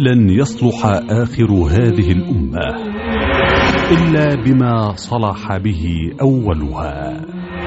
لن يصلح آخر هذه الأمة إلا بما صلح به أولها.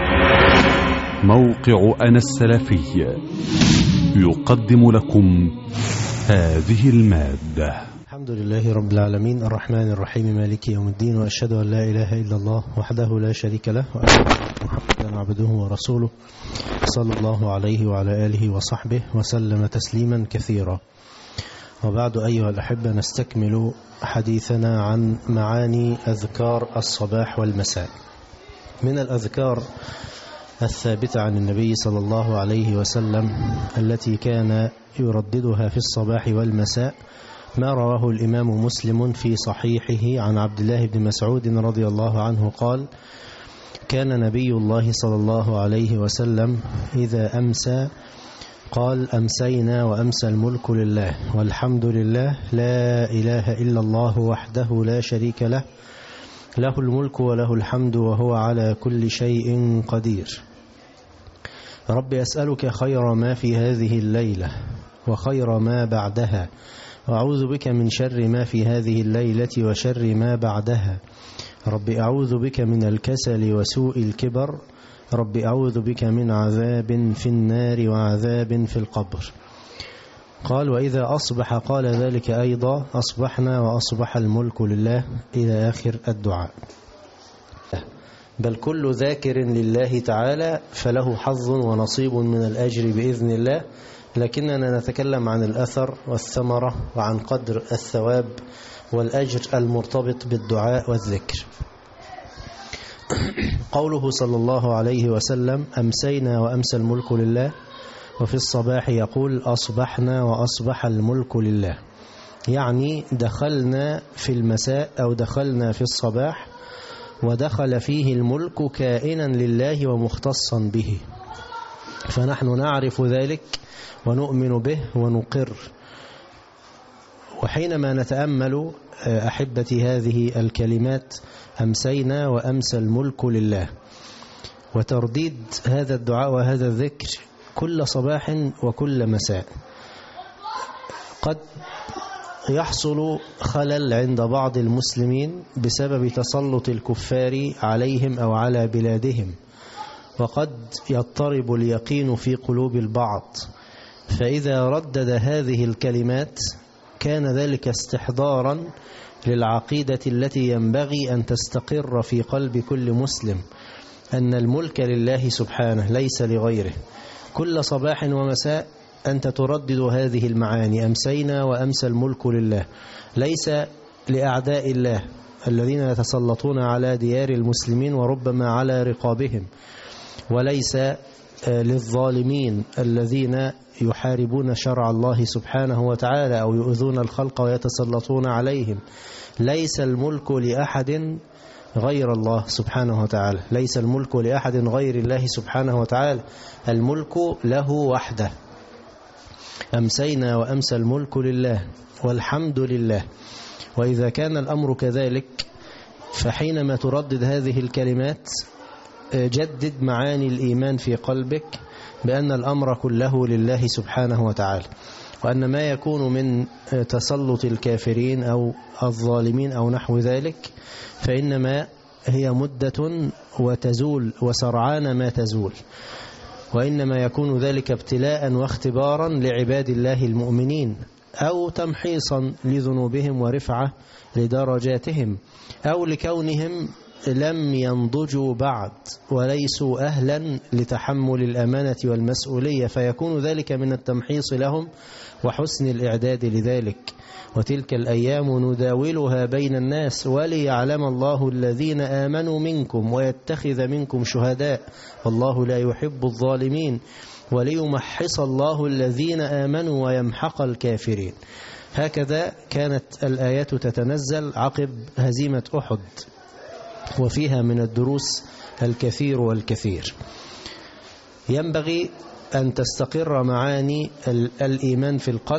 موقع أنا السلفي يقدم لكم هذه المادة. الحمد لله رب العالمين الرحمن الرحيم مالك يوم الدين، وأشهد أن لا إله إلا الله وحده لا شريك له، وأشهد أن محمدا عبده ورسوله صلى الله عليه وعلى آله وصحبه وسلم تسليما كثيرا. وبعد أيها الأحبة، نستكمل حديثنا عن معاني أذكار الصباح والمساء. من الأذكار الثابتة عن النبي صلى الله عليه وسلم التي كان يرددها في الصباح والمساء ما رواه الإمام مسلم في صحيحه عن عبد الله بن مسعود رضي الله عنه قال: كان نبي الله صلى الله عليه وسلم إذا أمسى قال: أمسينا وأمسى الملك لله والحمد لله لا إله إلا الله وحده لا شريك له، له الملك وله الحمد وهو على كل شيء قدير. رب أسألك خير ما في هذه الليلة وخير ما بعدها، وأعوذ بك من شر ما في هذه الليلة وشر ما بعدها. رب أعوذ بك من الكسل وسوء الكبر. رب أعوذ بك من عذاب في النار وعذاب في القبر. قال: وإذا أصبح قال ذلك أيضا: أصبحنا وأصبح الملك لله، إلى آخر الدعاء. بل كل ذاكر لله تعالى فله حظ ونصيب من الأجر بإذن الله، لكننا نتكلم عن الأثر والثمرة وعن قدر الثواب والأجر المرتبط بالدعاء والذكر. قوله صلى الله عليه وسلم: أمسينا وأمسى الملك لله، وفي الصباح يقول: أصبحنا وأصبح الملك لله، يعني دخلنا في المساء أو دخلنا في الصباح ودخل فيه الملك كائنا لله ومختصا به، فنحن نعرف ذلك ونؤمن به ونقر. وحينما نتأمل أحبتي هذه الكلمات: أمسينا وأمسى الملك لله، وترديد هذا الدعاء وهذا الذكر كل صباح وكل مساء، قد يحصل خلل عند بعض المسلمين بسبب تسلط الكفار عليهم أو على بلادهم، وقد يضطرب اليقين في قلوب البعض، فإذا ردد هذه الكلمات كان ذلك استحضارا للعقيدة التي ينبغي أن تستقر في قلب كل مسلم، أن الملك لله سبحانه ليس لغيره. كل صباح ومساء أنت تردد هذه المعاني: أمسينا وأمسى الملك لله، ليس لأعداء الله الذين يتسلطون على ديار المسلمين وربما على رقابهم، وليس للظالمين الذين يحاربون شرع الله سبحانه وتعالى أو يؤذون الخلق ويتسلطون عليهم. ليس الملك لأحد غير الله سبحانه وتعالى، ليس الملك لأحد غير الله سبحانه وتعالى، الملك له وحده. أمسينا وأمسى الملك لله والحمد لله. وإذا كان الأمر كذلك، فحينما تردد هذه الكلمات جدد معاني الإيمان في قلبك بأن الأمر كله لله سبحانه وتعالى، وأن ما يكون من تسلط الكافرين أو الظالمين أو نحو ذلك فإنما هي مدة وتزول، وسرعان ما تزول، وإنما يكون ذلك ابتلاء واختبارا لعباد الله المؤمنين، أو تمحيصا لذنوبهم ورفعة لدرجاتهم، أو لكونهم لم ينضجوا بعد وليسوا أهلا لتحمل الأمانة والمسؤولية، فيكون ذلك من التمحيص لهم وحسن الإعداد لذلك. وتلك الأيام نداولها بين الناس وليعلم الله الذين آمنوا منكم ويتخذ منكم شهداء والله لا يحب الظالمين وليمحص الله الذين آمنوا ويمحق الكافرين. هكذا كانت الآيات تتنزل عقب هزيمة أحد، وفيها من الدروس الكثير والكثير. ينبغي أن تستقر معاني الإيمان في القلب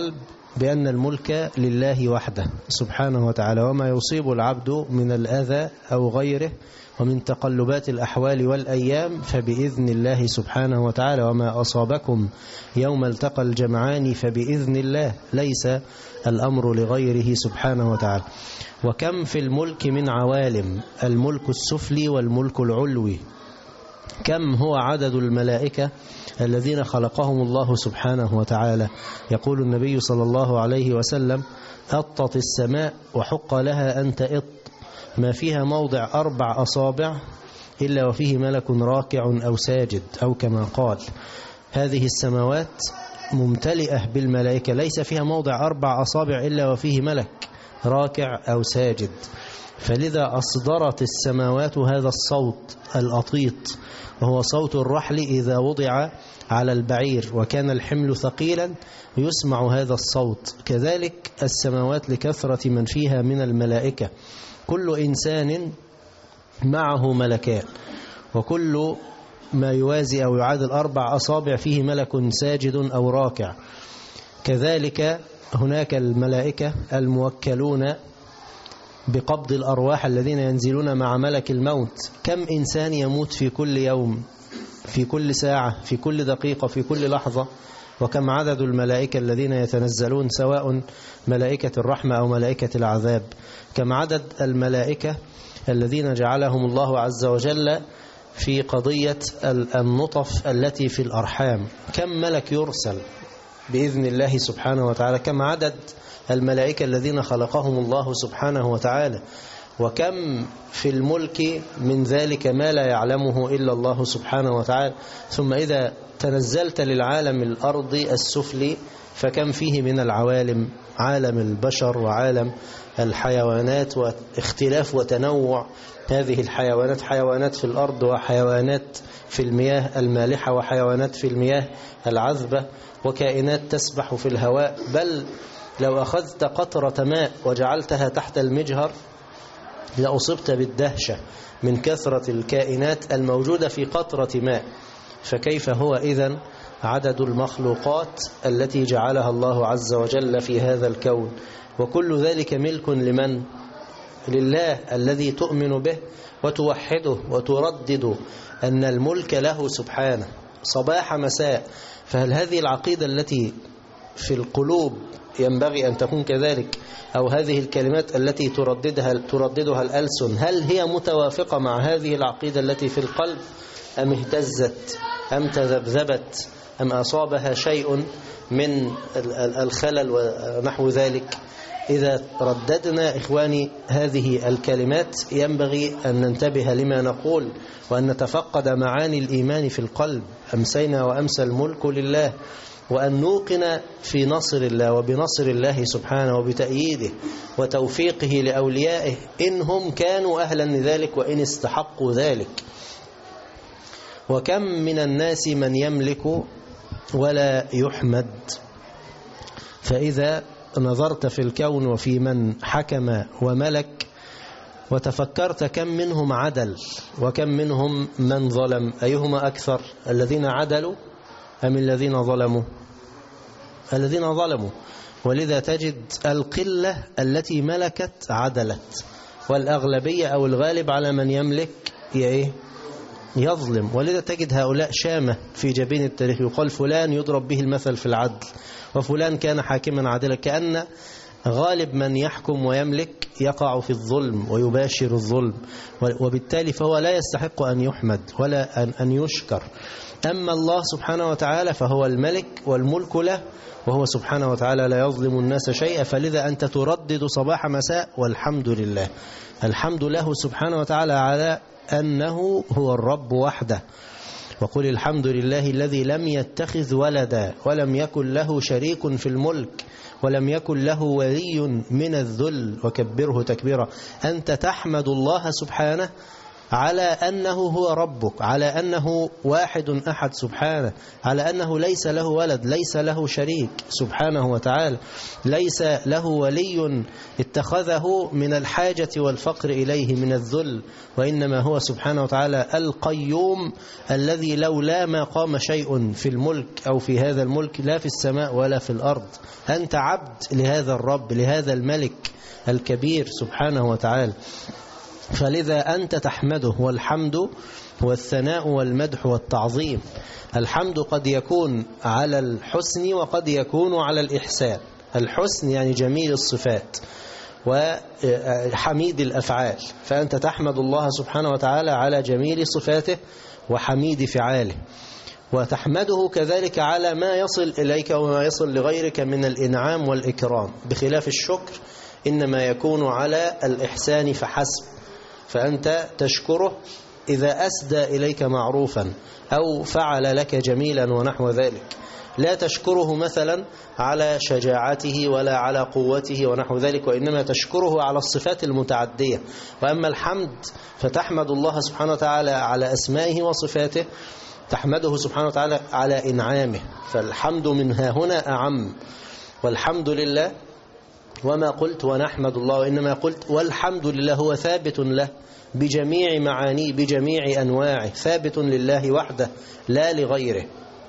بأن الملك لله وحده سبحانه وتعالى، وما يصيب العبد من الأذى أو غيره ومن تقلبات الأحوال والأيام فبإذن الله سبحانه وتعالى، وما أصابكم يوم التقى الجمعان فبإذن الله، ليس الأمر لغيره سبحانه وتعالى. وكم في الملك من عوالم، الملك السفلي والملك العلوي. كم هو عدد الملائكة الذين خلقهم الله سبحانه وتعالى. يقول النبي صلى الله عليه وسلم: أطت السماء وحق لها أن تئط، ما فيها موضع 4 أصابع إلا وفيه ملك راكع أو ساجد، أو كما قال. هذه السماوات ممتلئة بالملائكة، ليس فيها موضع 4 أصابع إلا وفيه ملك راكع أو ساجد. فلذا أصدرت السماوات هذا الصوت الأطيط، وهو صوت الرحل إذا وضع على البعير وكان الحمل ثقيلا يسمع هذا الصوت. كذلك السماوات لكثرة من فيها من الملائكة، كل إنسان معه ملكان، وكل ما يوازي أو يعادل 4 أصابع فيه ملك ساجد أو راكع. كذلك هناك الملائكة الموكلون بقبض الأرواح الذين ينزلون مع ملك الموت. كم إنسان يموت في كل يوم، في كل ساعة، في كل دقيقة، في كل لحظة، وكم عدد الملائكة الذين يتنزلون سواء ملائكة الرحمة أو ملائكة العذاب. كم عدد الملائكة الذين جعلهم الله عز وجل في قضية النطف التي في الأرحام. كم ملك يرسل بإذن الله سبحانه وتعالى. كم عدد الملائكة الذين خلقهم الله سبحانه وتعالى. وكم في الملك من ذلك ما لا يعلمه إلا الله سبحانه وتعالى. ثم إذا تنزلت للعالم الأرضي السفلي فكم فيه من العوالم، عالم البشر وعالم الحيوانات، واختلاف وتنوع هذه الحيوانات، حيوانات في الأرض وحيوانات في المياه المالحة وحيوانات في المياه العذبة، وكائنات تسبح في الهواء. بل لو أخذت قطرة ماء وجعلتها تحت المجهر لأصبت بالدهشة من كثرة الكائنات الموجودة في قطرة ماء. فكيف هو إذن عدد المخلوقات التي جعلها الله عز وجل في هذا الكون؟ وكل ذلك ملك لمن؟ لله الذي تؤمن به وتوحده وتردد أن الملك له سبحانه صباح مساء. فهل هذه العقيدة التي في القلوب ينبغي أن تكون كذلك، أو هذه الكلمات التي ترددها الألسن، هل هي متوافقة مع هذه العقيدة التي في القلب، أم اهتزت أم تذبذبت أم أصابها شيء من الخلل ونحو ذلك؟ إذا رددنا إخواني هذه الكلمات ينبغي أن ننتبه لما نقول، وأن نتفقد معاني الإيمان في القلب. أمسينا وأمسى الملك لله، وأن نوقن في نصر الله وبنصر الله سبحانه وبتأييده وتوفيقه لأوليائه إنهم كانوا أهلا لذلك وإن استحقوا ذلك. وكم من الناس من يملك ولا يحمد. فإذا نظرت في الكون وفي من حكم وملك وتفكرت كم منهم عدل وكم منهم من ظلم، أيهما أكثر، الذين عدلوا أم الذين ظلموا؟ الذين ظلموا. ولذا تجد القلة التي ملكت عدلت، والأغلبية أو الغالب على من يملك يظلم. ولذا تجد هؤلاء شامة في جبين التاريخ، يقال فلان يضرب به المثل في العدل، وفلان كان حاكما عادلا، كأن غالب من يحكم ويملك يقع في الظلم ويباشر الظلم، وبالتالي فهو لا يستحق أن يحمد ولا أن يشكر. أما الله سبحانه وتعالى فهو الملك والملك له، وهو سبحانه وتعالى لا يظلم الناس شيئا. فلذا أنت تردد صباح مساء والحمد لله، الحمد له سبحانه وتعالى على أنه هو الرب وحده. وقل الحمد لله الذي لم يتخذ ولدا ولم يكن له شريك في الملك ولم يكن له ولي من الذل وكبره تكبيرا. أنت تحمد الله سبحانه على أنه هو ربك، على أنه واحد أحد سبحانه، على أنه ليس له ولد، ليس له شريك سبحانه وتعالى، ليس له ولي اتخذه من الحاجة والفقر إليه من الذل، وإنما هو سبحانه وتعالى القيوم الذي لولا ما قام شيء في الملك أو في هذا الملك لا في السماء ولا في الأرض. أنت عبد لهذا الرب، لهذا الملك الكبير سبحانه وتعالى، فلذا أنت تحمده. والحمد هو الثناء والمدح والتعظيم. الحمد قد يكون على الحسن وقد يكون على الإحسان. الحسن يعني جميل الصفات وحميد الأفعال، فأنت تحمد الله سبحانه وتعالى على جميل صفاته وحميد فعاله، وتحمده كذلك على ما يصل إليك وما يصل لغيرك من الإنعام والإكرام، بخلاف الشكر إنما يكون على الإحسان فحسب. فأنت تشكره إذا أسدى إليك معروفا أو فعل لك جميلا ونحو ذلك، لا تشكره مثلا على شجاعته ولا على قوته ونحو ذلك، وإنما تشكره على الصفات المتعدية. وأما الحمد فتحمد الله سبحانه وتعالى على أسمائه وصفاته، تحمده سبحانه وتعالى على إنعامه، فالحمد من ها هنا أعم. والحمد لله وما قلت ونحمد الله، وإنما قلت والحمد لله هو ثابت له بجميع معانيه بجميع أنواعه، ثابت لله وحده لا لغيره.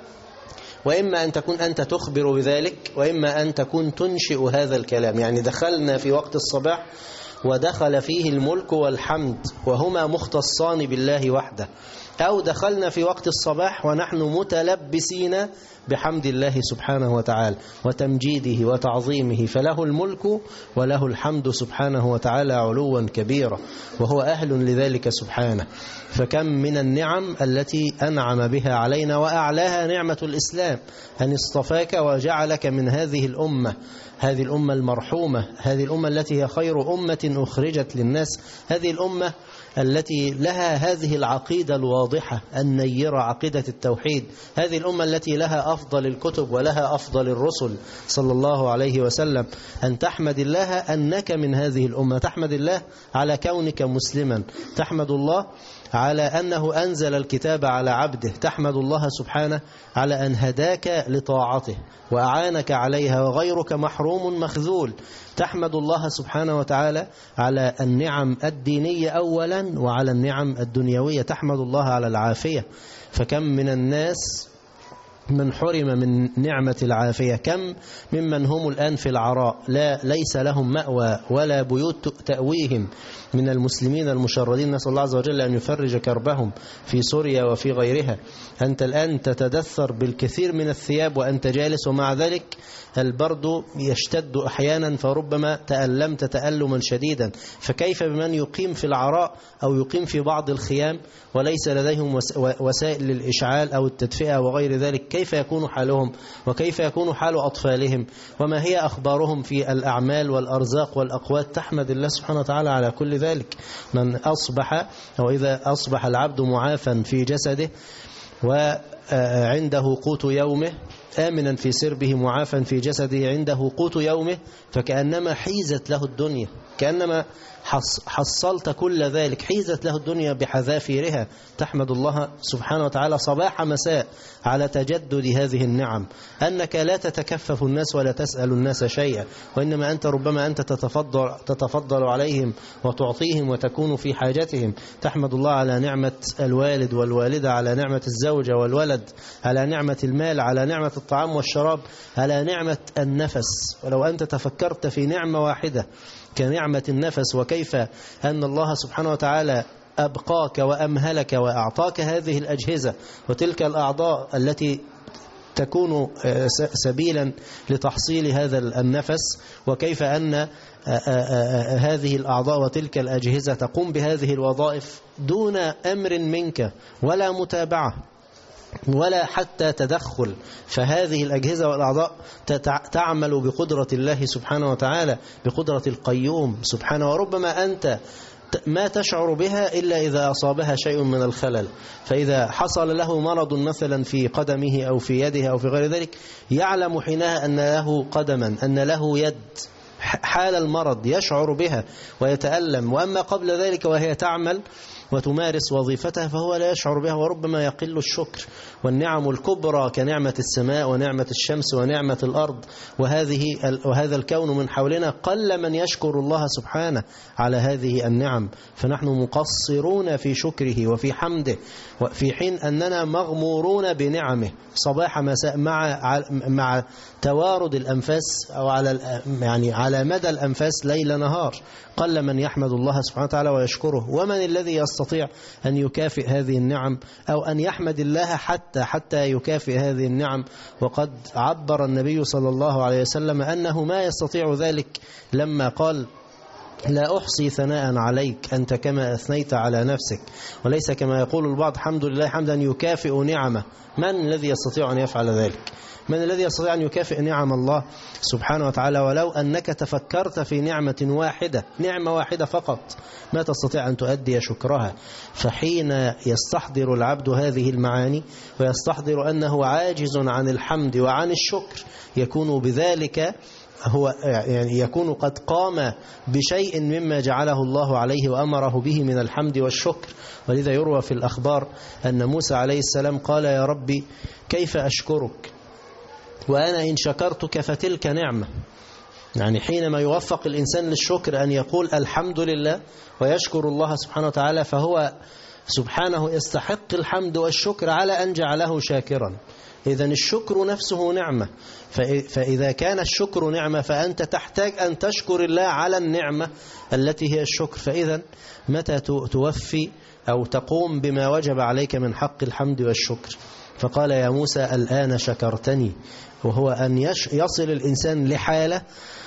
وإما أن تكون أنت تخبر بذلك، وإما أن تكون تنشئ هذا الكلام. يعني دخلنا في وقت الصباح ودخل فيه الملك والحمد وهما مختصان بالله وحده، أو دخلنا في وقت الصباح ونحن متلبسين بحمد الله سبحانه وتعالى وتمجيده وتعظيمه، فله الملك وله الحمد سبحانه وتعالى علوا كبيرا، وهو أهل لذلك سبحانه. فكم من النعم التي أنعم بها علينا، وأعلاها نعمة الإسلام، أن اصطفاك وجعلك من هذه الأمة، هذه الأمة المرحومة، هذه الأمة التي هي خير أمة أخرجت للناس، هذه الأمة التي لها هذه العقيدة الواضحة النيرة، عقيدة التوحيد، هذه الأمة التي لها أفضل الكتب ولها أفضل الرسل صلى الله عليه وسلم. أن تحمد الله أنك من هذه الأمة، تحمد الله على كونك مسلما، تحمد الله على أنه أنزل الكتاب على عبده، تحمد الله سبحانه على أن هداك لطاعته وأعانك عليها وغيرك محروم مخذول، تحمد الله سبحانه وتعالى على النعم الدينية أولا وعلى النعم الدنيوية، تحمد الله على العافية. فكم من الناس من حرم من نعمة العافية، كم ممن هم الآن في العراء ليس لهم مأوى ولا بيوت تأويهم من المسلمين المشردين، نسأل الله عز وجل أن يفرج كربهم في سوريا وفي غيرها. أنت الآن تتدثر بالكثير من الثياب وأنت جالس، ومع ذلك البرد يشتد أحيانا فربما تألمت تألما شديدا، فكيف بمن يقيم في العراء أو يقيم في بعض الخيام وليس لديهم وسائل للإشعال أو التدفئة وغير ذلك؟ كيف يكون حالهم وكيف يكون حال أطفالهم وما هي أخبارهم في الأعمال والأرزاق والأقوات؟ تحمد الله سبحانه وتعالى على كل ذلك. من أصبح أو إذا أصبح العبد معافا في جسده وعنده قوت يومه، آمنا في سربه معافا في جسده عنده قوت يومه، فكأنما حيزت له الدنيا، كأنما حصلت كل ذلك، حيزت له الدنيا بحذافيرها. تحمد الله سبحانه وتعالى صباح مساء على تجدد هذه النعم، أنك لا تتكفف الناس ولا تسأل الناس شيئا، وإنما أنت ربما أنت تتفضل عليهم وتعطيهم وتكون في حاجتهم. تحمد الله على نعمة الوالد والوالدة، على نعمة الزوجة والولد، على نعمة المال، على نعمة الطعام والشراب، على نعمة النفس. ولو أنت تفكرت في نعمة واحدة كنعمة النفس، وكيف أن الله سبحانه وتعالى أبقاك وأمهلك وأعطاك هذه الأجهزة وتلك الأعضاء التي تكون سبيلا لتحصيل هذا النفس، وكيف أن هذه الأعضاء وتلك الأجهزة تقوم بهذه الوظائف دون أمر منك ولا متابعة ولا حتى تدخل، فهذه الأجهزة والأعضاء تعمل بقدرة الله سبحانه وتعالى، بقدرة القيوم سبحانه. وربما أنت ما تشعر بها إلا إذا أصابها شيء من الخلل، فإذا حصل له مرض مثلا في قدمه أو في يده أو في غير ذلك، يعلم حينها أن له قدما، أن له يد، حال المرض يشعر بها ويتألم. وأما قبل ذلك وهي تعمل وتمارس وظيفتها فهو لا يشعر بها، وربما يقل الشكر. والنعم الكبرى كنعمة السماء ونعمة الشمس ونعمة الأرض وهذا الكون من حولنا قل من يشكر الله سبحانه على هذه النعم، فنحن مقصرون في شكره وفي حمده، في حين أننا مغمورون بنعمه صباح مساء مع توارد الأنفاس أو على مدى الأنفاس ليل نهار. قل من يحمد الله سبحانه وتعالى ويشكره. ومن الذي يستطيع أن يكافئ هذه النعم أو أن يحمد الله حتى يكافئ هذه النعم؟ وقد عبر النبي صلى الله عليه وسلم أنه ما يستطيع ذلك لما قال: لا أحصي ثناء عليك أنت كما أثنيت على نفسك. وليس كما يقول البعض حمد لله حمدا يكافئ نعمه. من الذي يستطيع أن يفعل ذلك؟ من الذي يستطيع أن يكافئ نعم الله سبحانه وتعالى؟ ولو أنك تفكرت في نعمة واحدة فقط ما تستطيع أن تؤدي شكرها. فحين يستحضر العبد هذه المعاني ويستحضر أنه عاجز عن الحمد وعن الشكر يكون بذلك يكون قد قام بشيء مما جعله الله عليه وأمره به من الحمد والشكر. ولذا يروى في الأخبار أن موسى عليه السلام قال: يا ربي كيف أشكرك وأنا إن شكرتك فتلك نعمة. حينما يوفق الإنسان للشكر أن يقول الحمد لله ويشكر الله سبحانه وتعالى فهو سبحانه يستحق الحمد والشكر على أن جعله شاكرا. إذن الشكر نفسه نعمة، فإذا كان الشكر نعمة فأنت تحتاج أن تشكر الله على النعمة التي هي الشكر. فإذا متى توفي أو تقوم بما وجب عليك من حق الحمد والشكر؟ فقال: يا موسى الآن شكرتني. وهو أن يصل الإنسان لحالة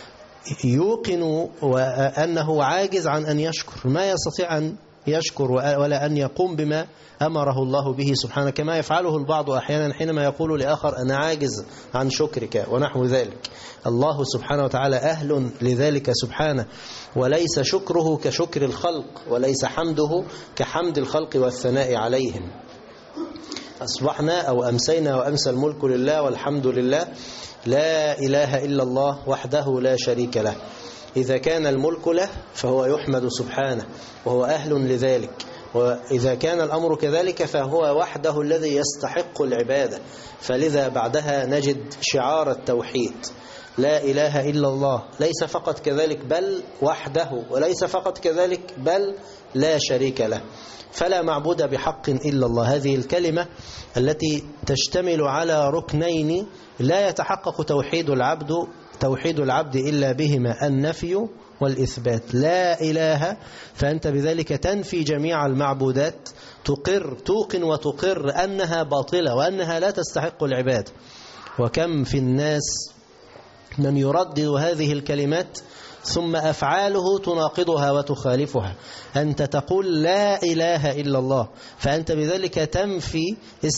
يوقن أنه عاجز عن أن يشكر، ما يستطيع أن يشكر ولا أن يقوم بما أمره الله به سبحانه، كما يفعله البعض أحيانا حينما يقول لآخر أنا عاجز عن شكرك ونحو ذلك. الله سبحانه وتعالى أهل لذلك سبحانه، وليس شكره كشكر الخلق، وليس حمده كحمد الخلق والثناء عليهم. أصبحنا أو أمسينا وأمسى الملك لله والحمد لله، لا إله إلا الله وحده لا شريك له. إذا كان الملك له فهو يحمد سبحانه وهو أهل لذلك، وإذا كان الأمر كذلك فهو وحده الذي يستحق العبادة. فلذا بعدها نجد شعار التوحيد: لا إله إلا الله، ليس فقط كذلك بل وحده، وليس فقط كذلك بل لا شريك له، فلا معبود بحق إلا الله. هذه الكلمة التي تشتمل على ركنين لا يتحقق توحيد العبد إلا بهما: النفي والإثبات. لا إله فأنت بذلك تنفي جميع المعبودات، توقن وتقر أنها باطلة وأنها لا تستحق العبادة. وكم في الناس من يردد هذه الكلمات ثم أفعاله تناقضها وتخالفها. أنت تقول لا إله إلا الله فأنت بذلك تنفي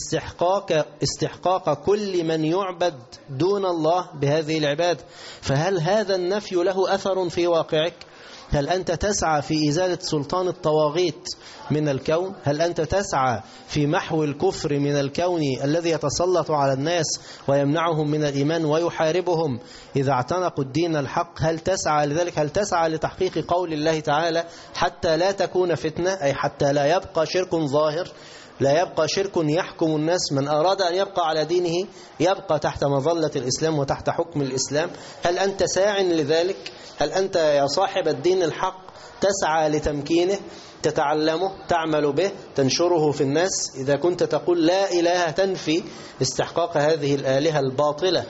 استحقاق كل من يعبد دون الله بهذه العبادة. فهل هذا النفي له أثر في واقعك؟ هل أنت تسعى في إزالة سلطان الطواغيت من الكون؟ هل أنت تسعى في محو الكفر من الكون الذي يتسلط على الناس ويمنعهم من الإيمان ويحاربهم إذا اعتنقوا الدين الحق؟ هل تسعى لذلك؟ هل تسعى لتحقيق قول الله تعالى حتى لا تكون فتنة، أي حتى لا يبقى شرك ظاهر، لا يبقى شرك يحكم الناس، من أراد أن يبقى على دينه يبقى تحت مظلة الإسلام وتحت حكم الإسلام؟ هل أنت ساع لذلك؟ هل أنت يا صاحب الدين الحق تسعى لتمكينه، تتعلمه، تعمل به، تنشره في الناس؟ إذا كنت تقول لا إله تنفي استحقاق هذه الآلهة الباطلة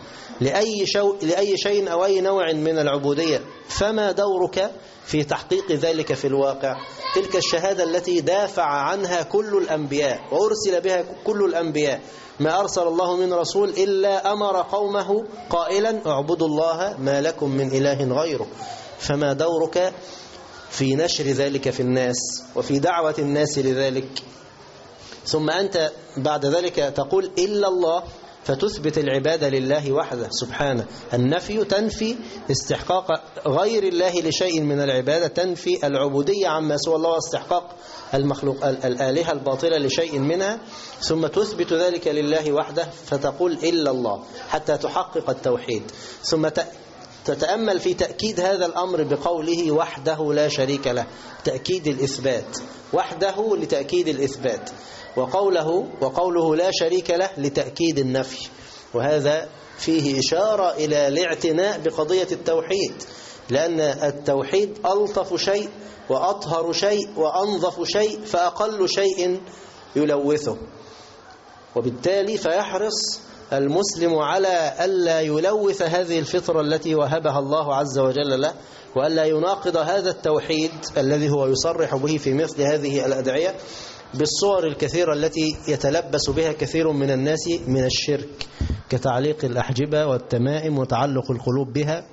لأي شيء أو أي نوع من العبودية، فما دورك في تحقيق ذلك في الواقع؟ تلك الشهادة التي دافع عنها كل الأنبياء وأرسل بها كل الأنبياء، ما أرسل الله من رسول إلا أمر قومه قائلا اعبدوا الله ما لكم من إله غيره. فما دورك في نشر ذلك في الناس وفي دعوة الناس لذلك؟ ثم أنت بعد ذلك تقول إلا الله، فتثبت العبادة لله وحده سبحانه. النفي تنفي استحقاق غير الله لشيء من العبادة، تنفي العبودية عما سوى الله واستحقاق المخلوق الآلهة الباطلة لشيء منها، ثم تثبت ذلك لله وحده فتقول إلا الله حتى تحقق التوحيد. ثم تتأمل في تأكيد هذا الأمر بقوله وحده لا شريك له، تأكيد الإثبات، وحده لتأكيد الإثبات، وقوله لا شريك له لتأكيد النفي. وهذا فيه إشارة إلى الاعتناء بقضية التوحيد، لأن التوحيد ألطف شيء وأطهر شيء وأنظف شيء، فأقل شيء يلوثه. وبالتالي فيحرص المسلم على ألا يلوث هذه الفطرة التي وهبها الله عز وجل له، وألا يناقض هذا التوحيد الذي هو يصرح به في مثل هذه الأدعية بالصور الكثيرة التي يتلبس بها كثير من الناس من الشرك، كتعليق الأحجبة والتمائم وتعلق القلوب بها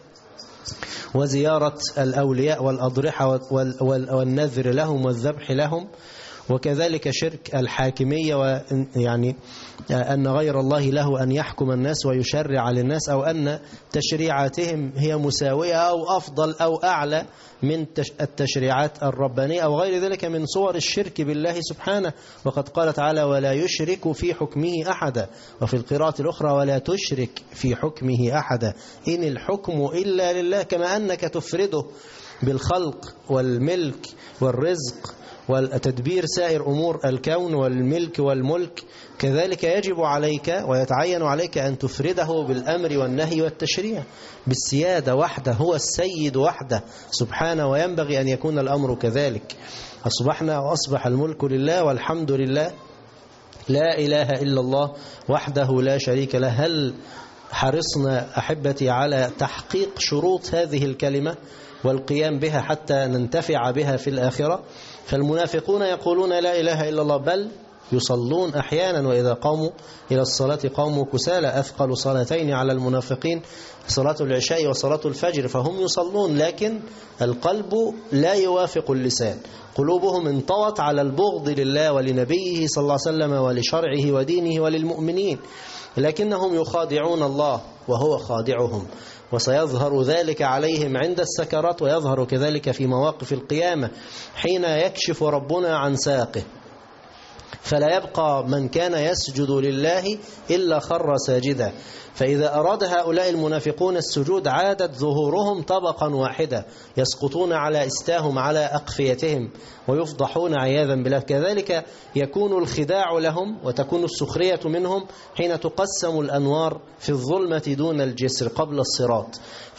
وزيارة الأولياء والأضرحة والنذر لهم والذبح لهم، وكذلك شرك الحاكمية، ويعني أن غير الله له أن يحكم الناس ويشرع للناس، أو أن تشريعاتهم هي مساوية أو أفضل أو أعلى من التشريعات الربانية، أو غير ذلك من صور الشرك بالله سبحانه. وقد قال تعالى ولا يشرك في حكمه أحدا، وفي القراءة الأخرى ولا تشرك في حكمه أحدا، إن الحكم إلا لله، كما أنك تفرده بالخلق والملك والرزق والتدبير سائر أمور الكون والملك والملك، كذلك يجب عليك ويتعين عليك أن تفرده بالأمر والنهي والتشريع بالسيادة وحده، هو السيد وحده سبحانه، وينبغي أن يكون الأمر كذلك. أصبحنا وأصبح الملك لله والحمد لله، لا إله إلا الله وحده لا شريك له. هل حرصنا أحبتي على تحقيق شروط هذه الكلمة والقيام بها حتى ننتفع بها في الآخرة؟ فالمنافقون يقولون لا إله إلا الله، بل يصلون أحيانا، وإذا قاموا إلى الصلاة قاموا كسالى، أثقل صلاتين على المنافقين صلاة العشاء وصلاة الفجر، فهم يصلون لكن القلب لا يوافق اللسان، قلوبهم انطوت على البغض لله ولنبيه صلى الله عليه وسلم ولشرعه ودينه وللمؤمنين، لكنهم يخادعون الله وهو خادعهم، وسيظهر ذلك عليهم عند السكرات، ويظهر كذلك في مواقف القيامة حين يكشف ربنا عن ساقه، فلا يبقى من كان يسجد لله إلا خر ساجدا. فإذا أراد هؤلاء المنافقون السجود عادت ظهورهم طبقا واحدة، يسقطون على استاهم على أقفيتهم ويفضحون عياذا بالله. كذلك يكون الخداع لهم وتكون السخرية منهم حين تقسم الأنوار في الظلمة دون الجسر قبل الصراط،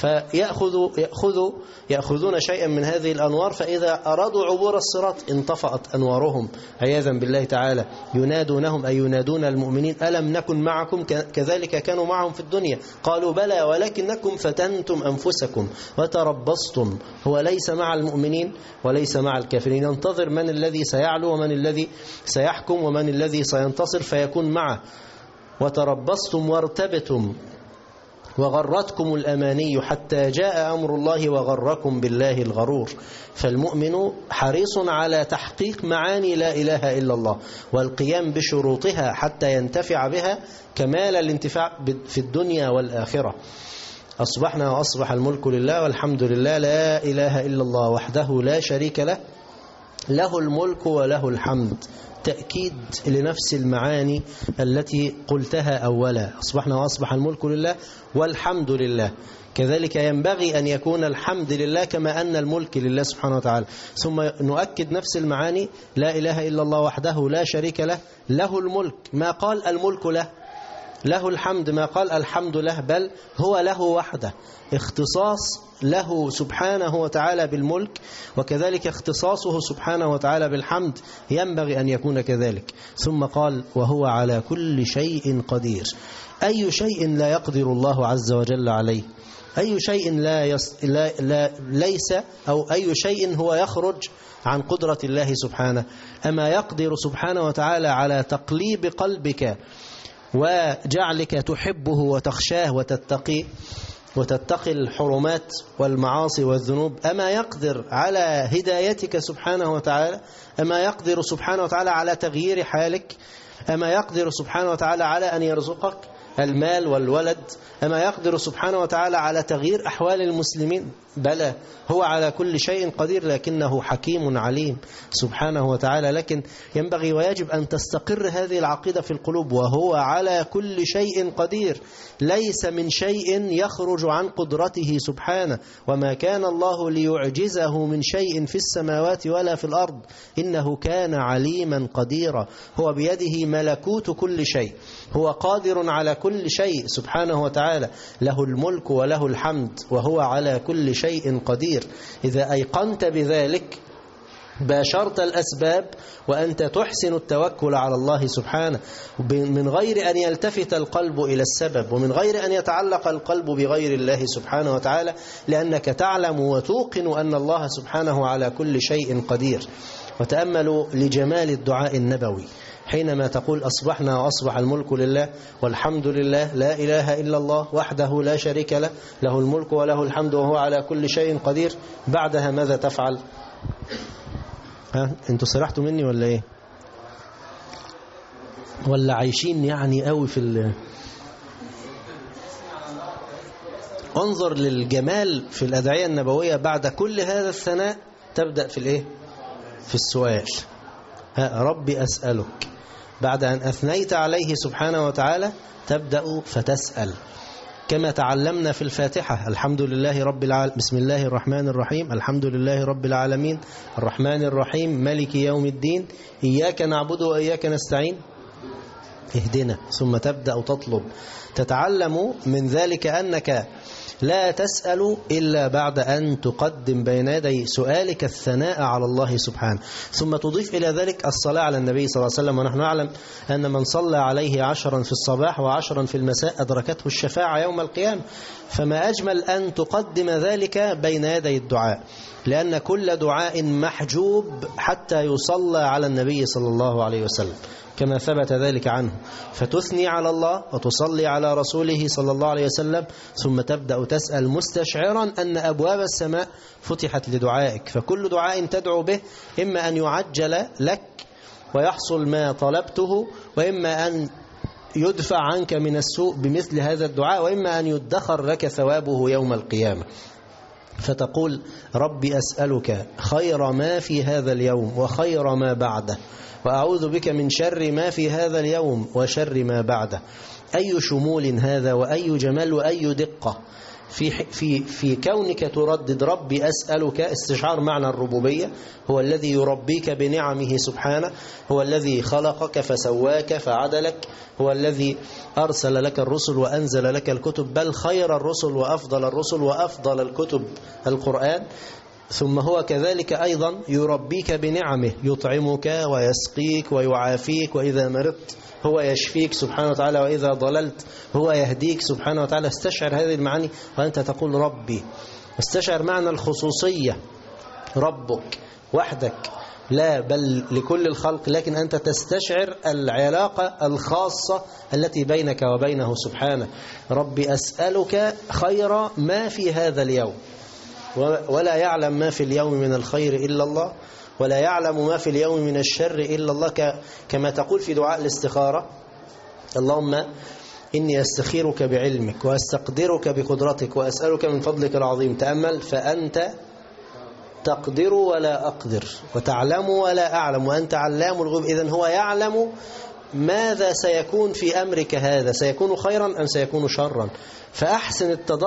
يأخذون شيئا من هذه الأنوار، فإذا أرادوا عبور الصراط انطفأت أنوارهم عياذا بالله تعالى. ينادونهم أي ينادون المؤمنين ألم نكن معكم؟ كذلك كانوا معهم في الدنيا، قالوا بلى ولكنكم فتنتم أنفسكم وتربصتم. هو ليس مع المؤمنين وليس مع الكافرين، ينتظر من الذي سيعلو ومن الذي سيحكم ومن الذي سينتصر فيكون معه. وتربصتم وارتبتم وغرتكم الأماني حتى جاء أمر الله وغركم بالله الغرور. فالمؤمن حريص على تحقيق معاني لا إله إلا الله والقيام بشروطها حتى ينتفع بها كمال الانتفاع في الدنيا والآخرة. أصبحنا وأصبح الملك لله والحمد لله، لا إله إلا الله وحده لا شريك له، له الملك وله الحمد، تأكيد لنفس المعاني التي قلتها أولا. أصبحنا وأصبح الملك لله والحمد لله، كذلك ينبغي أن يكون الحمد لله كما أن الملك لله سبحانه وتعالى. ثم نؤكد نفس المعاني، لا إله إلا الله وحده لا شريك له، له الملك، ما قال الملك له، له الحمد ما قال الحمد له، بل هو له وحده، اختصاص له سبحانه وتعالى بالملك، وكذلك اختصاصه سبحانه وتعالى بالحمد ينبغي أن يكون كذلك. ثم قال وهو على كل شيء قدير. أي شيء لا يقدر الله عز وجل عليه؟ أي شيء ليس أو أي شيء هو يخرج عن قدرة الله سبحانه؟ أما يقدر سبحانه وتعالى على تقليب قلبك وجعلك تحبه وتخشاه وتتقي الحرمات والمعاصي والذنوب؟ أما يقدر على هدايتك سبحانه وتعالى؟ أما يقدر سبحانه وتعالى على تغيير حالك؟ أما يقدر سبحانه وتعالى على أن يرزقك؟ المال والولد. أما يقدر سبحانه وتعالى على تغيير أحوال المسلمين؟ بلى، هو على كل شيء قدير، لكنه حكيم عليم سبحانه وتعالى. لكن ينبغي ويجب أن تستقر هذه العقيدة في القلوب، وهو على كل شيء قدير، ليس من شيء يخرج عن قدرته سبحانه، وما كان الله ليعجزه من شيء في السماوات ولا في الأرض، إنه كان عليما قديرا. هو بيده ملكوت كل شيء، هو قادر على كل شيء سبحانه وتعالى، له الملك وله الحمد، وهو على كل شيء قدير. إذا أيقنت بذلك باشرت الأسباب، وأنت تحسن التوكل على الله سبحانه، من غير أن يلتفت القلب إلى السبب، ومن غير أن يتعلق القلب بغير الله سبحانه وتعالى، لأنك تعلم وتوقن أن الله سبحانه على كل شيء قدير. وتأملوا لجمال الدعاء النبوي حينما تقول أصبحنا وأصبح الملك لله والحمد لله لا إله إلا الله وحده لا شريك له، له الملك وله الحمد وهو على كل شيء قدير. بعدها ماذا تفعل؟ انتوا سرحتوا مني ولا ايه؟ ولا عايشين يعني قوي في انظر للجمال في الأدعية النبوية. بعد كل هذا الثناء تبدأ في الايه؟ في السؤال. ربي أسألك. بعد أن أثنيت عليه سبحانه وتعالى تبدأ فتسأل، كما تعلمنا في الفاتحة: الحمد لله رب العالمين، بسم الله الرحمن الرحيم، الحمد لله رب العالمين الرحمن الرحيم مالك يوم الدين إياك نعبد وإياك نستعين اهدنا. ثم تبدأ تطلب. تتعلم من ذلك أنك لا تسأل إلا بعد أن تقدم بين يدي سؤالك الثناء على الله سبحانه، ثم تضيف إلى ذلك الصلاة على النبي صلى الله عليه وسلم. ونحن نعلم أن من صلى عليه 10 في الصباح و10 في المساء أدركته الشفاعة يوم القيامة. فما أجمل أن تقدم ذلك بين يدي الدعاء، لأن كل دعاء محجوب حتى يصلى على النبي صلى الله عليه وسلم كما ثبت ذلك عنه. فتثني على الله وتصلي على رسوله صلى الله عليه وسلم، ثم تبدأ تسأل مستشعرا أن أبواب السماء فتحت لدعائك. فكل دعاء تدعو به إما أن يعجل لك ويحصل ما طلبته، وإما أن يدفع عنك من السوء بمثل هذا الدعاء، وإما أن يدخر لك ثوابه يوم القيامة. فتقول: ربي أسألك خير ما في هذا اليوم وخير ما بعده، وأعوذ بك من شر ما في هذا اليوم وشر ما بعده. أي شمول هذا، وأي جمال، وأي دقة في كونك تردد ربي أسألك. استشعار معنى الربوبية. هو الذي يربيك بنعمه سبحانه، هو الذي خلقك فسواك فعدلك، هو الذي أرسل لك الرسل وأنزل لك الكتب، بل خير الرسل وأفضل الرسل وأفضل الكتب القرآن. ثم هو كذلك أيضا يربيك بنعمه، يطعمك ويسقيك ويعافيك، وإذا مرضت هو يشفيك سبحانه وتعالى، وإذا ضللت هو يهديك سبحانه وتعالى. استشعر هذه المعاني وأنت تقول ربي. استشعر معنى الخصوصية، ربك وحدك، لا بل لكل الخلق، لكن أنت تستشعر العلاقة الخاصة التي بينك وبينه سبحانه. ربي أسألك خير ما في هذا اليوم، ولا يعلم ما في اليوم من الخير إلا الله، ولا يعلم ما في اليوم من الشر إلا الله. كما تقول في دعاء الاستخارة: اللهم إني أستخيرك بعلمك وأستقدرك بقدرتك وأسألك من فضلك العظيم. تأمل: فأنت تقدر ولا أقدر، وتعلم ولا أعلم، وأنت علام الغيوب. إذن هو يعلم ماذا سيكون في أمرك هذا، سيكون خيرا أم سيكون شرا. فأحسن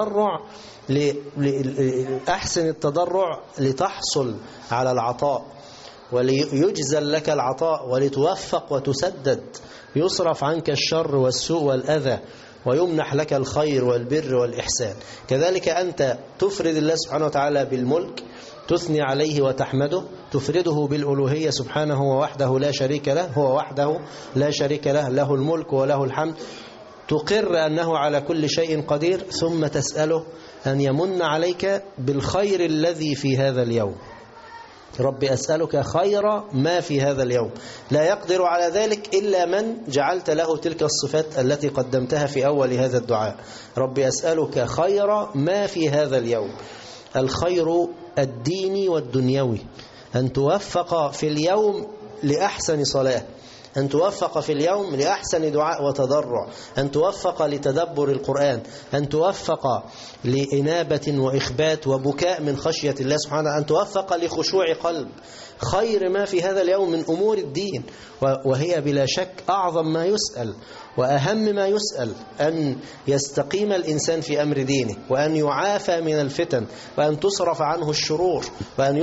التضرع لتحصل على العطاء، وليجزل لك العطاء، ولتوفق وتسدد، يصرف عنك الشر والسوء والأذى، ويمنح لك الخير والبر والإحسان. كذلك أنت تفرد الله سبحانه وتعالى بالملك، تثني عليه وتحمده، تفرده بالألوهية سبحانه ووحده لا شريك له، هو وحده لا شريك له، له الملك وله الحمد، تقر أنه على كل شيء قدير، ثم تسأله أن يمن عليك بالخير الذي في هذا اليوم. ربي أسألك خير ما في هذا اليوم. لا يقدر على ذلك إلا من جعلت له تلك الصفات التي قدمتها في أول هذا الدعاء. ربي أسألك خير ما في هذا اليوم، الخير الديني والدنيوي، أن توفق في اليوم لأحسن صلاة، أن توفق في اليوم لأحسن دعاء وتضرع، أن توفق لتدبر القرآن، أن توفق لإنابة وإخبات وبكاء من خشية الله سبحانه، أن توفق لخشوع قلب. خير ما في هذا اليوم من أمور الدين، وهي بلا شك أعظم ما يسأل وأهم ما يسأل، أن يستقيم الإنسان في أمر دينه، وأن يعافى من الفتن، وأن تصرف عنه الشرور، وأن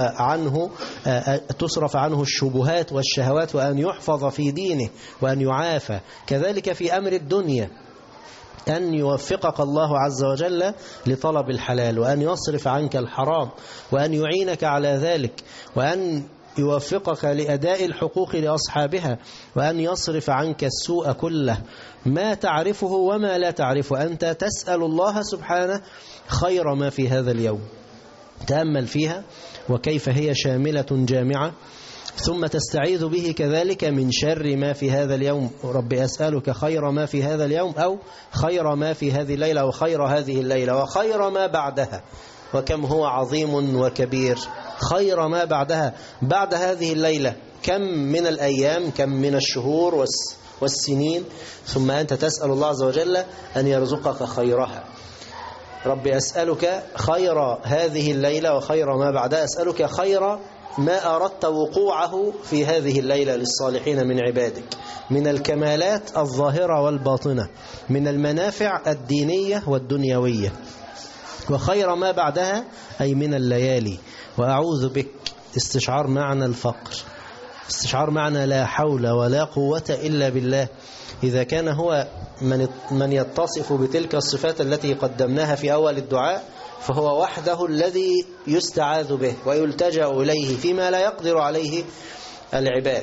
تصرف عنه الشبهات والشهوات، وأن يحفظ في دينه، وأن يعافى. كذلك في أمر الدنيا، أن يوفقك الله عز وجل لطلب الحلال، وأن يصرف عنك الحرام، وأن يعينك على ذلك، وأن يوفقك لأداء الحقوق لأصحابها، وأن يصرف عنك السوء كله، ما تعرفه وما لا تعرفه. أنت تسأل الله سبحانه خير ما في هذا اليوم. تأمل فيها وكيف هي شاملة جامعة، ثم تستعيذ به كذلك من شر ما في هذا اليوم. رب أسألك خير ما في هذا اليوم، أو خير ما في هذه الليلة، وخير هذه الليلة، وخير ما بعدها. وكم هو عظيم وكبير خير ما بعدها، بعد هذه الليلة كم من الأيام، كم من الشهور والسنين، ثم أنت تسأل الله عز وجل أن يرزقك خيرها. رب أسألك خير هذه الليلة وخير ما بعدها، أسألك خير ما أردت وقوعه في هذه الليلة للصالحين من عبادك، من الكمالات الظاهرة والباطنة، من المنافع الدينية والدنيوية، وخير ما بعدها أي من الليالي. وأعوذ بك، استشعار معنى الفقر، استشعار معنى لا حول ولا قوة إلا بالله. إذا كان هو من يتصف بتلك الصفات التي قدمناها في أول الدعاء، فهو وحده الذي يستعاذ به ويلتجأ إليه فيما لا يقدر عليه العباد.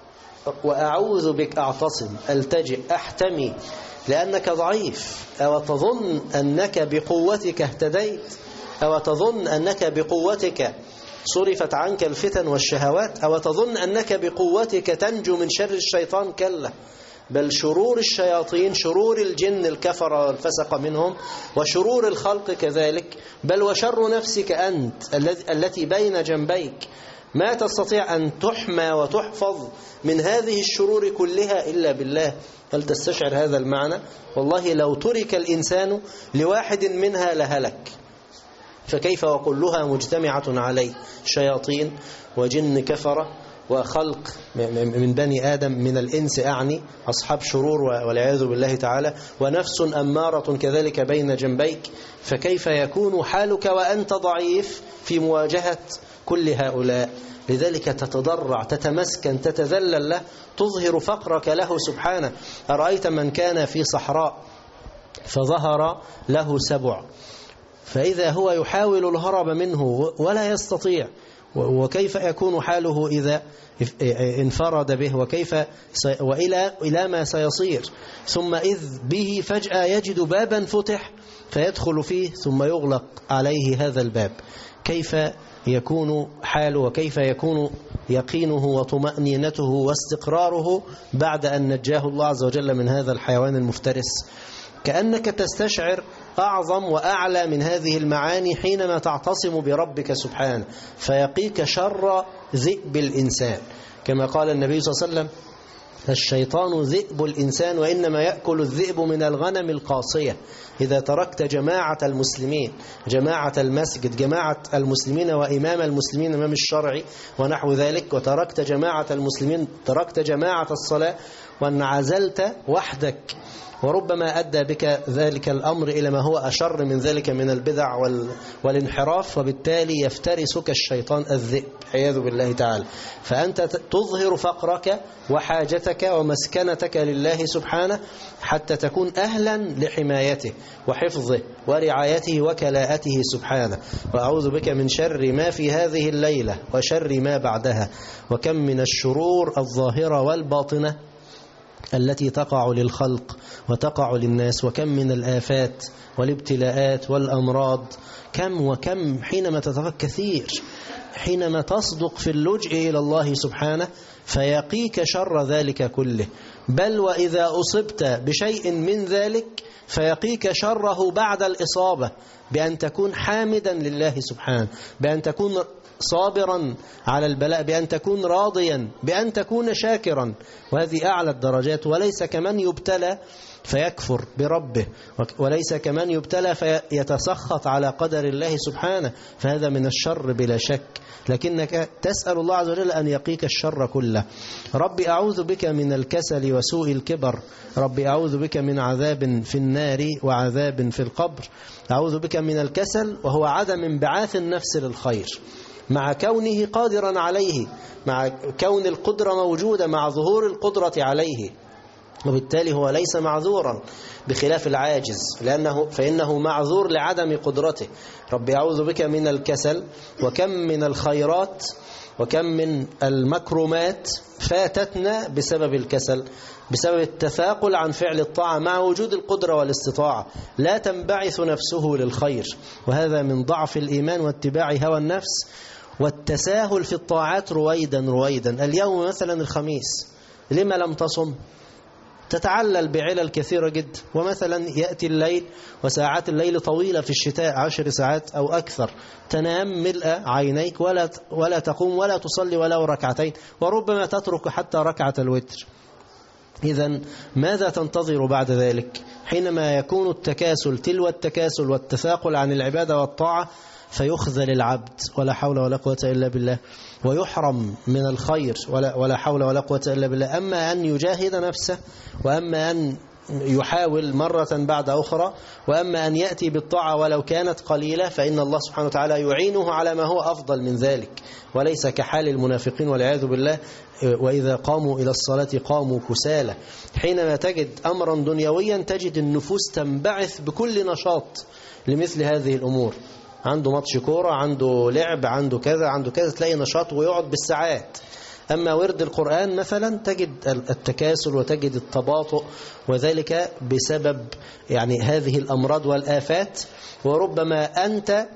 وأعوذ بك، أعتصم، ألتجئ، أحتمي، لأنك ضعيف. أو تظن أنك بقوتك اهتديت؟ أو تظن أنك بقوتك صرفت عنك الفتن والشهوات؟ أو تظن أنك بقوتك تنجو من شر الشيطان؟ كلا، بل شرور الشياطين، شرور الجن الكفر والفسق منهم، وشرور الخلق كذلك، بل وشر نفسك أنت التي بين جنبيك، ما تستطيع أن تحمى وتحفظ من هذه الشرور كلها إلا بالله. هل تستشعر هذا المعنى؟ والله لو ترك الإنسان لواحد منها لهلك، فكيف وكلها مجتمعة عليه، شياطين وجن كفرة وخلق من بني آدم، من الإنس أعني، أصحاب شرور والعياذ بالله تعالى، ونفس أمارة كذلك بين جنبيك. فكيف يكون حالك وأنت ضعيف في مواجهة كل هؤلاء؟ لذلك تتضرع، تتمسكن، تتذلل له، تظهر فقرك له سبحانه. أرأيت من كان في صحراء فظهر له سبع، فإذا هو يحاول الهرب منه ولا يستطيع، وكيف يكون حاله إذا انفرد به، وكيف وإلى ما سيصير؟ ثم إذ به فجأة يجد بابا فتح فيدخل فيه ثم يغلق عليه هذا الباب. كيف يكون حاله، وكيف يكون يقينه وطمأنينته واستقراره بعد أن نجاه الله عز وجل من هذا الحيوان المفترس؟ كأنك تستشعر أعظم وأعلى من هذه المعاني حينما تعتصم بربك سبحانه، فيقيك شر ذئب الإنسان، كما قال النبي صلى الله عليه وسلم: الشيطان ذئب الإنسان، وإنما يأكل الذئب من الغنم القاصية. إذا تركت جماعة المسلمين، جماعة المسجد، جماعة المسلمين وإمام المسلمين، إمام الشرعي ونحو ذلك، وتركت جماعة المسلمين، تركت جماعة الصلاة، وانعزلت وحدك، وربما أدى بك ذلك الأمر إلى ما هو أشر من ذلك من البدع والانحراف، وبالتالي يفترسك الشيطان الذئب عياذ بالله تعالى. فأنت تظهر فقرك وحاجتك ومسكنتك لله سبحانه حتى تكون أهلا لحمايته وحفظه ورعايته وكلاءته سبحانه. وأعوذ بك من شر ما في هذه الليلة وشر ما بعدها. وكم من الشرور الظاهرة والباطنة التي تقع للخلق وتقع للناس، وكم من الآفات والابتلاءات والأمراض، كم وكم حينما تتفكر كثير حينما تصدق في اللجئ إلى الله سبحانه فيقيك شر ذلك كله، بل وإذا أصبت بشيء من ذلك فيقيك شره بعد الإصابة، بأن تكون حامدا لله سبحانه، بأن تكون صابرا على البلاء، بأن تكون راضيا، بأن تكون شاكرا، وهذه أعلى الدرجات. وليس كمن يبتلى فيكفر بربه، وليس كمن يبتلى فيتسخط على قدر الله سبحانه، فهذا من الشر بلا شك، لكنك تسأل الله عز وجل أن يقيك الشر كله. ربي أعوذ بك من الكسل وسوء الكبر، ربي أعوذ بك من عذاب في النار وعذاب في القبر. أعوذ بك من الكسل وهو عدم انبعاث النفس للخير مع كونه قادرا عليه، مع كون القدرة موجودة، مع ظهور القدرة عليه، وبالتالي هو ليس معذورا بخلاف العاجز، فإنه معذور لعدم قدرته. ربي أعوذ بك من الكسل، وكم من الخيرات وكم من المكرمات فاتتنا بسبب الكسل، بسبب التثاقل عن فعل الطاعة مع وجود القدرة والاستطاعة، لا تنبعث نفسه للخير، وهذا من ضعف الإيمان واتباع هوى النفس والتساهل في الطاعات رويدا رويدا. اليوم مثلا الخميس، لما لم تصم؟ تتعلل بعلل كثيرة جدا، ومثلا يأتي الليل وساعات الليل طويلة في الشتاء 10 ساعات أو أكثر، تنام ملء عينيك ولا تقوم ولا تصلي ولو ركعتين، وربما تترك حتى ركعة الوتر. إذن ماذا تنتظر بعد ذلك؟ حينما يكون التكاسل تلو التكاسل والتثاقل عن العبادة والطاعة فيخذل العبد ولا حول ولا قوة إلا بالله، ويحرم من الخير ولا حول ولا قوة إلا بالله. أما أن يجاهد نفسه، وأما أن يحاول مرة بعد أخرى، وأما أن يأتي بالطاعة ولو كانت قليلة، فإن الله سبحانه وتعالى يعينه على ما هو أفضل من ذلك، وليس كحال المنافقين والعياذ بالله، وإذا قاموا إلى الصلاة قاموا كسالى. حينما تجد أمرا دنيويا تجد النفوس تنبعث بكل نشاط لمثل هذه الأمور، عنده ماتش كورة، عنده لعب، عنده كذا، تلاقي نشاط ويقعد بالساعات. أما ورد القرآن مثلا تجد التكاسل وتجد التباطؤ، وذلك بسبب هذه الأمراض والآفات، وربما أنت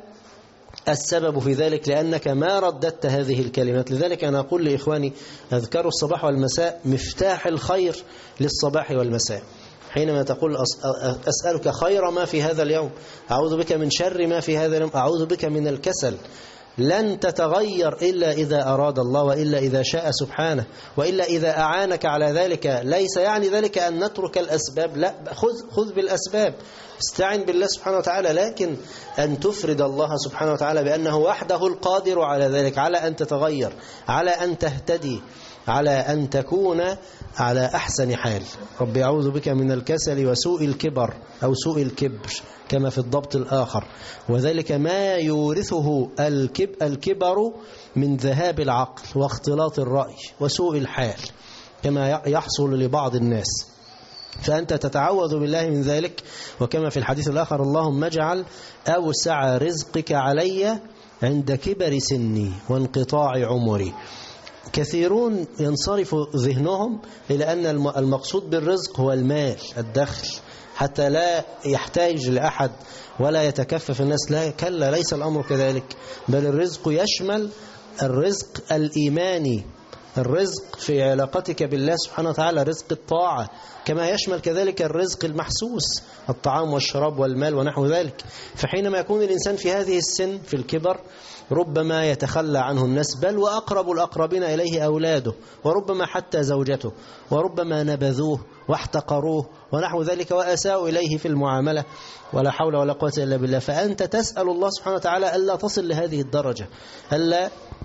السبب في ذلك لأنك ما رددت هذه الكلمات. لذلك أنا أقول لإخواني أذكروا الصباح والمساء مفتاح الخير للصباح والمساء. حينما تقول أسألك خير ما في هذا اليوم، أعوذ بك من شر ما في هذا اليوم، أعوذ بك من الكسل، لن تتغير إلا إذا أراد الله، وإلا إذا شاء سبحانه، وإلا إذا أعانك على ذلك. ليس يعني ذلك أن نترك الأسباب، لا، خذ بالأسباب، استعن بالله سبحانه وتعالى، لكن أن تفرد الله سبحانه وتعالى بأنه وحده القادر على ذلك، على أن تتغير، على أن تهتدي، على أن تكون على أحسن حال. ربي أعوذ بك من الكسل وسوء الكبر أو سوء الكبر كما في الضبط الآخر، وذلك ما يورثه الكبر من ذهاب العقل واختلاط الرأي وسوء الحال كما يحصل لبعض الناس. فأنت تتعوذ بالله من ذلك، وكما في الحديث الآخر اللهم اجعل أوسع رزقك علي عند كبر سني وانقطاع عمري. كثيرون ينصرف ذهنهم إلى أن المقصود بالرزق هو المال، الدخل، حتى لا يحتاج لأحد ولا يتكفف الناس. لا، كلا، ليس الأمر كذلك، بل الرزق يشمل الرزق الإيماني، الرزق في علاقتك بالله سبحانه وتعالى، رزق الطاعة، كما يشمل كذلك الرزق المحسوس، الطعام والشراب والمال ونحو ذلك. فحينما يكون الإنسان في هذه السن في الكبر ربما يتخلى عنه الناس، بل وأقرب الأقربين إليه أولاده، وربما حتى زوجته، وربما نبذوه واحتقروه ونحو ذلك وأساءوا إليه في المعاملة، ولا حول ولا قوة إلا بالله. فأنت تسأل الله سبحانه وتعالى ألا تصل لهذه الدرجة، ألا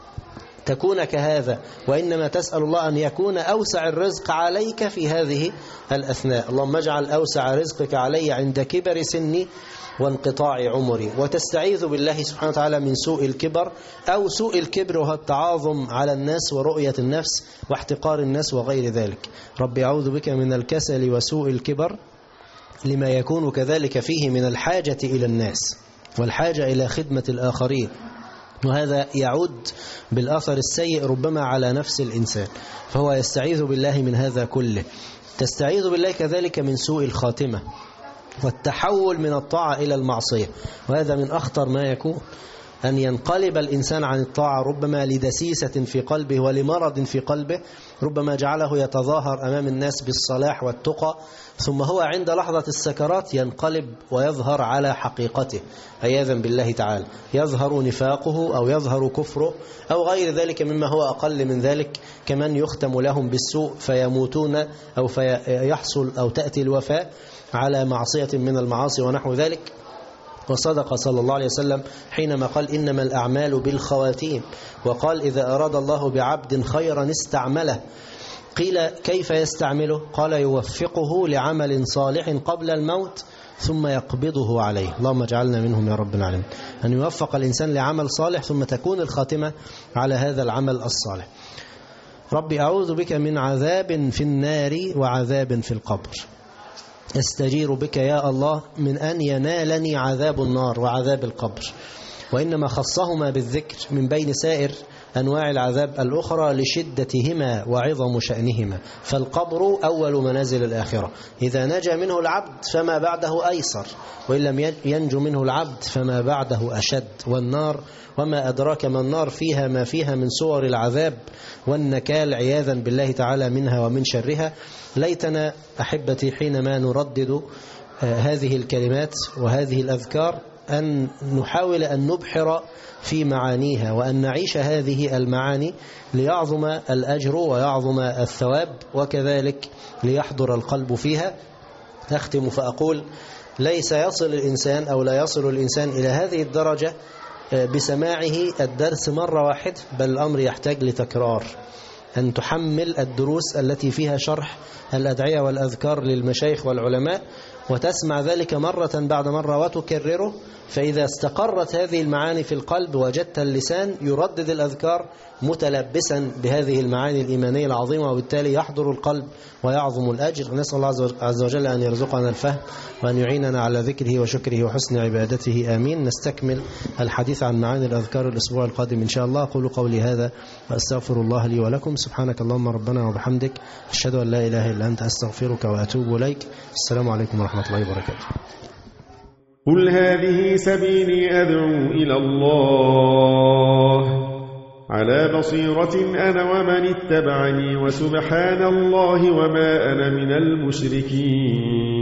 تكون كهذا، وإنما تسأل الله أن يكون أوسع الرزق عليك في هذه الأثناء. اللهم اجعل أوسع رزقك علي عند كبر سني وانقطاع عمري. وتستعيذ بالله سبحانه وتعالى من سوء الكبر، أو سوء الكبر وهو التعاظم على الناس ورؤية النفس واحتقار الناس وغير ذلك. ربي أعوذ بك من الكسل وسوء الكبر، لما يكون كذلك فيه من الحاجة إلى الناس والحاجة إلى خدمة الآخرين، وهذا يعود بالأثر السيء ربما على نفس الإنسان، فهو يستعيذ بالله من هذا كله. تستعيذ بالله كذلك من سوء الخاتمة والتحول من الطاعة إلى المعصية، وهذا من أخطر ما يكون. أن ينقلب الإنسان عن الطاعة ربما لدسيسة في قلبه ولمرض في قلبه، ربما جعله يتظاهر أمام الناس بالصلاح والتقى، ثم هو عند لحظة السكرات ينقلب ويظهر على حقيقته عياذا بالله تعالى، يظهر نفاقه أو يظهر كفره أو غير ذلك مما هو أقل من ذلك، كمن يختم لهم بالسوء فيموتون أو فيحصل أو تأتي الوفاة على معصية من المعاصي ونحو ذلك. وصدق صلى الله عليه وسلم حينما قال إنما الأعمال بالخواتيم، وقال إذا أراد الله بعبد خيرا استعمله. قيل كيف يستعمله؟ قال يوفقه لعمل صالح قبل الموت ثم يقبضه عليه. اللهم اجعلنا منهم يا رب العالمين. أن يوفق الإنسان لعمل صالح ثم تكون الخاتمة على هذا العمل الصالح. ربي أعوذ بك من عذاب في النار وعذاب في القبر. استجير بك يا الله من أن ينالني عذاب النار وعذاب القبر، وإنما خصهما بالذكر من بين سائر أنواع العذاب الأخرى لشدتهما وعظم شأنهما. فالقبر أول منازل الآخرة، إذا نجا منه العبد فما بعده أيسر، وإن لم ينجو منه العبد فما بعده أشد. والنار وما أدراك ما النار، فيها ما فيها من صور العذاب والنكال عياذا بالله تعالى منها ومن شرها. ليتنا أحبتي حينما نردد هذه الكلمات وهذه الأذكار أن نحاول أن نبحر في معانيها، وأن نعيش هذه المعاني ليعظم الأجر ويعظم الثواب، وكذلك ليحضر القلب فيها. أختم فأقول ليس يصل الإنسان أو لا يصل الإنسان إلى هذه الدرجة بسماعه الدرس مرة واحدة، بل الأمر يحتاج لتكرار، أن تحمل الدروس التي فيها شرح الأدعية والأذكار للمشايخ والعلماء وتسمع ذلك مرة بعد مرة وتكرره، فإذا استقرت هذه المعاني في القلب وجدت اللسان يردد الأذكار متلبسا بهذه المعاني الإيمانية العظيمة، وبالتالي يحضر القلب ويعظم الأجر. نسأل الله عز وجل أن يرزقنا الفهم وأن يعيننا على ذكره وشكره وحسن عبادته، آمين. نستكمل الحديث عن معاني الأذكار الأسبوع القادم إن شاء الله. أقول قولي هذا وأستغفر الله لي ولكم. سبحانك اللهم ربنا وبحمدك، أشهد أن لا إله إلا أنت، أستغفرك وأتوب إليك. السلام عليكم ورحمة الله وبركاته. قل هذه سبيلي أدعو إلى الله على بصيرة أنا ومن اتبعني، وسبحان الله وما أنا من المشركين.